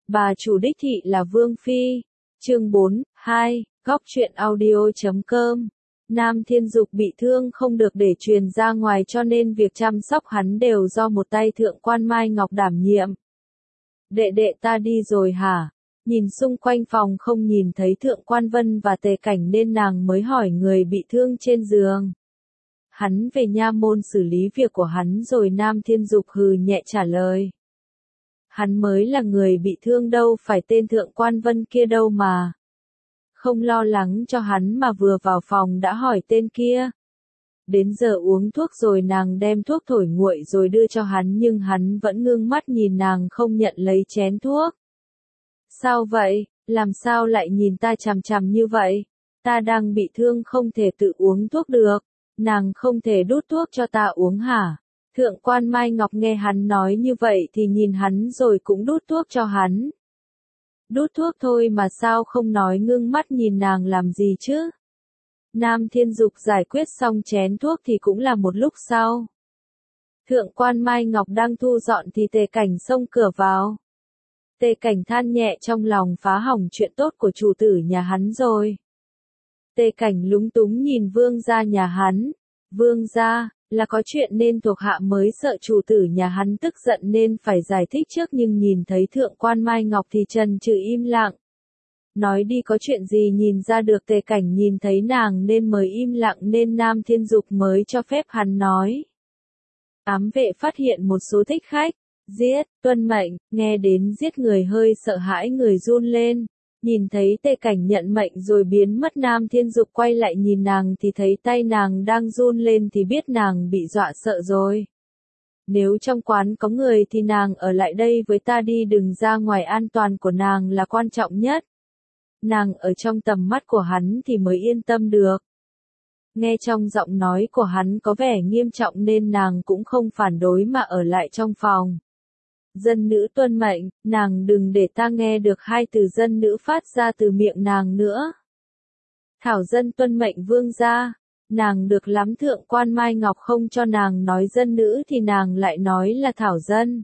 Bà chủ đích thị là Vương Phi. Chương 4, 2, Góc truyện audio.com. Nam Thiên Dục bị thương không được để truyền ra ngoài cho nên việc chăm sóc hắn đều do một tay thượng quan Mai Ngọc đảm nhiệm. Đệ đệ ta đi rồi hả? Nhìn xung quanh phòng không nhìn thấy thượng quan Vân và Tề Cảnh nên nàng mới hỏi người bị thương trên giường. Hắn về nha môn xử lý việc của hắn rồi. Nam Thiên Dục hừ nhẹ trả lời. Hắn mới là người bị thương đâu phải tên thượng quan Vân kia đâu mà. Không lo lắng cho hắn mà vừa vào phòng đã hỏi tên kia. Đến giờ uống thuốc rồi nàng đem thuốc thổi nguội rồi đưa cho hắn nhưng hắn vẫn ngưng mắt nhìn nàng không nhận lấy chén thuốc. Sao vậy, làm sao lại nhìn ta chằm chằm như vậy? Ta đang bị thương không thể tự uống thuốc được, nàng không thể đút thuốc cho ta uống hả? Thượng quan Mai Ngọc nghe hắn nói như vậy thì nhìn hắn rồi cũng đút thuốc cho hắn. Đút thuốc thôi mà sao không nói ngưng mắt nhìn nàng làm gì chứ? Nam Thiên Dục giải quyết xong chén thuốc thì cũng là một lúc sau. Thượng quan Mai Ngọc đang thu dọn thì Tề Cảnh xông cửa vào. Tề Cảnh than nhẹ trong lòng phá hỏng chuyện tốt của chủ tử nhà hắn rồi. Tề Cảnh lúng túng nhìn vương gia nhà hắn. Vương gia, là có chuyện nên thuộc hạ mới sợ chủ tử nhà hắn tức giận nên phải giải thích trước nhưng nhìn thấy thượng quan Mai Ngọc thì trần trừ im lặng. Nói đi có chuyện gì nhìn ra được Tề Cảnh nhìn thấy nàng nên mới im lặng nên Nam Thiên Dục mới cho phép hắn nói. Ám vệ phát hiện một số thích khách, giết, tuân mệnh, nghe đến giết người hơi sợ hãi người run lên. Nhìn thấy Tề Cảnh nhận mệnh rồi biến mất Nam Thiên Dục quay lại nhìn nàng thì thấy tay nàng đang run lên thì biết nàng bị dọa sợ rồi. Nếu trong quán có người thì nàng ở lại đây với ta đi đừng ra ngoài an toàn của nàng là quan trọng nhất. Nàng ở trong tầm mắt của hắn thì mới yên tâm được. Nghe trong giọng nói của hắn có vẻ nghiêm trọng nên nàng cũng không phản đối mà ở lại trong phòng. Dân nữ tuân mệnh, nàng đừng để ta nghe được hai từ dân nữ phát ra từ miệng nàng nữa. Thảo dân tuân mệnh vương gia, nàng được lắm thượng quan Mai Ngọc không cho nàng nói dân nữ thì nàng lại nói là thảo dân.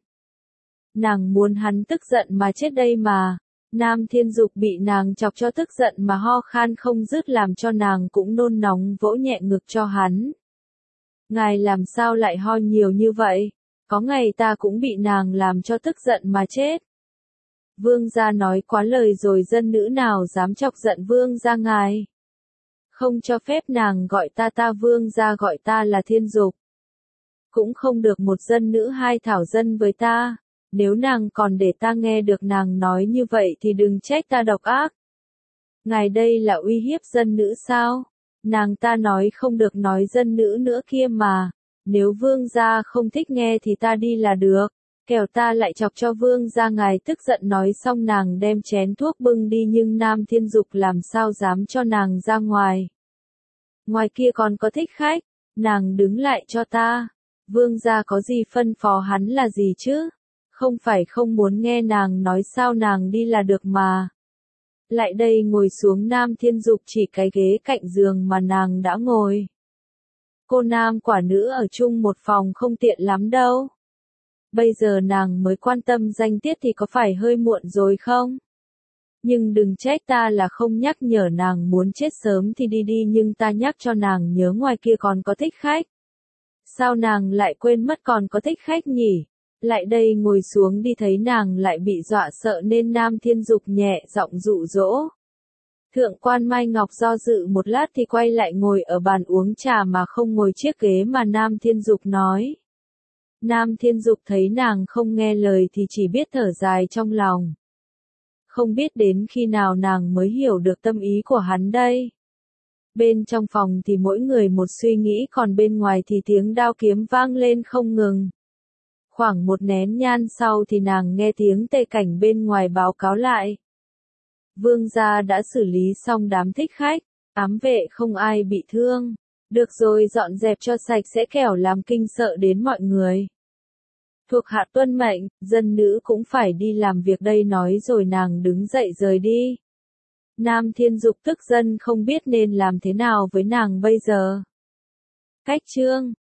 Nàng muốn hắn tức giận mà chết đây mà. Nam Thiên Dục bị nàng chọc cho tức giận mà ho khan không dứt làm cho nàng cũng nôn nóng vỗ nhẹ ngực cho hắn. Ngài làm sao lại ho nhiều như vậy? Có ngày ta cũng bị nàng làm cho tức giận mà chết. Vương gia nói quá lời rồi dân nữ nào dám chọc giận vương gia ngài. Không cho phép nàng gọi ta vương gia gọi ta là Thiên Dục. Cũng không được một dân nữ hai thảo dân với ta. Nếu nàng còn để ta nghe được nàng nói như vậy thì đừng trách ta độc ác. Ngài đây là uy hiếp dân nữ sao? Nàng ta nói không được nói dân nữ nữa kia mà. Nếu vương gia không thích nghe thì ta đi là được. Kẻo ta lại chọc cho vương gia ngài tức giận nói xong nàng đem chén thuốc bưng đi nhưng Nam Thiên Dục làm sao dám cho nàng ra ngoài. Ngoài kia còn có thích khách. Nàng đứng lại cho ta. Vương gia có gì phân phó hắn là gì chứ? Không phải không muốn nghe nàng nói sao nàng đi là được mà. Lại đây ngồi xuống Nam Thiên Dục chỉ cái ghế cạnh giường mà nàng đã ngồi. Cô nam quả nữ ở chung một phòng không tiện lắm đâu. Bây giờ nàng mới quan tâm danh tiết thì có phải hơi muộn rồi không? Nhưng đừng trách ta là không nhắc nhở nàng muốn chết sớm thì đi đi nhưng ta nhắc cho nàng nhớ ngoài kia còn có thích khách. Sao nàng lại quên mất còn có thích khách nhỉ? Lại đây ngồi xuống đi thấy nàng lại bị dọa sợ nên Nam Thiên Dục nhẹ giọng dụ dỗ. Thượng quan Mai Ngọc do dự một lát thì quay lại ngồi ở bàn uống trà mà không ngồi chiếc ghế mà Nam Thiên Dục nói. Nam Thiên Dục thấy nàng không nghe lời thì chỉ biết thở dài trong lòng. Không biết đến khi nào nàng mới hiểu được tâm ý của hắn đây. Bên trong phòng thì mỗi người một suy nghĩ còn bên ngoài thì tiếng đao kiếm vang lên không ngừng. Khoảng một nén nhang sau thì nàng nghe tiếng Tề Cảnh bên ngoài báo cáo lại. Vương gia đã xử lý xong đám thích khách, ám vệ không ai bị thương. Được rồi dọn dẹp cho sạch sẽ kẻo làm kinh sợ đến mọi người. Thuộc hạ tuân mệnh, dân nữ cũng phải đi làm việc đây nói rồi nàng đứng dậy rời đi. Nam Thiên Dục tức giận không biết nên làm thế nào với nàng bây giờ. Cách chương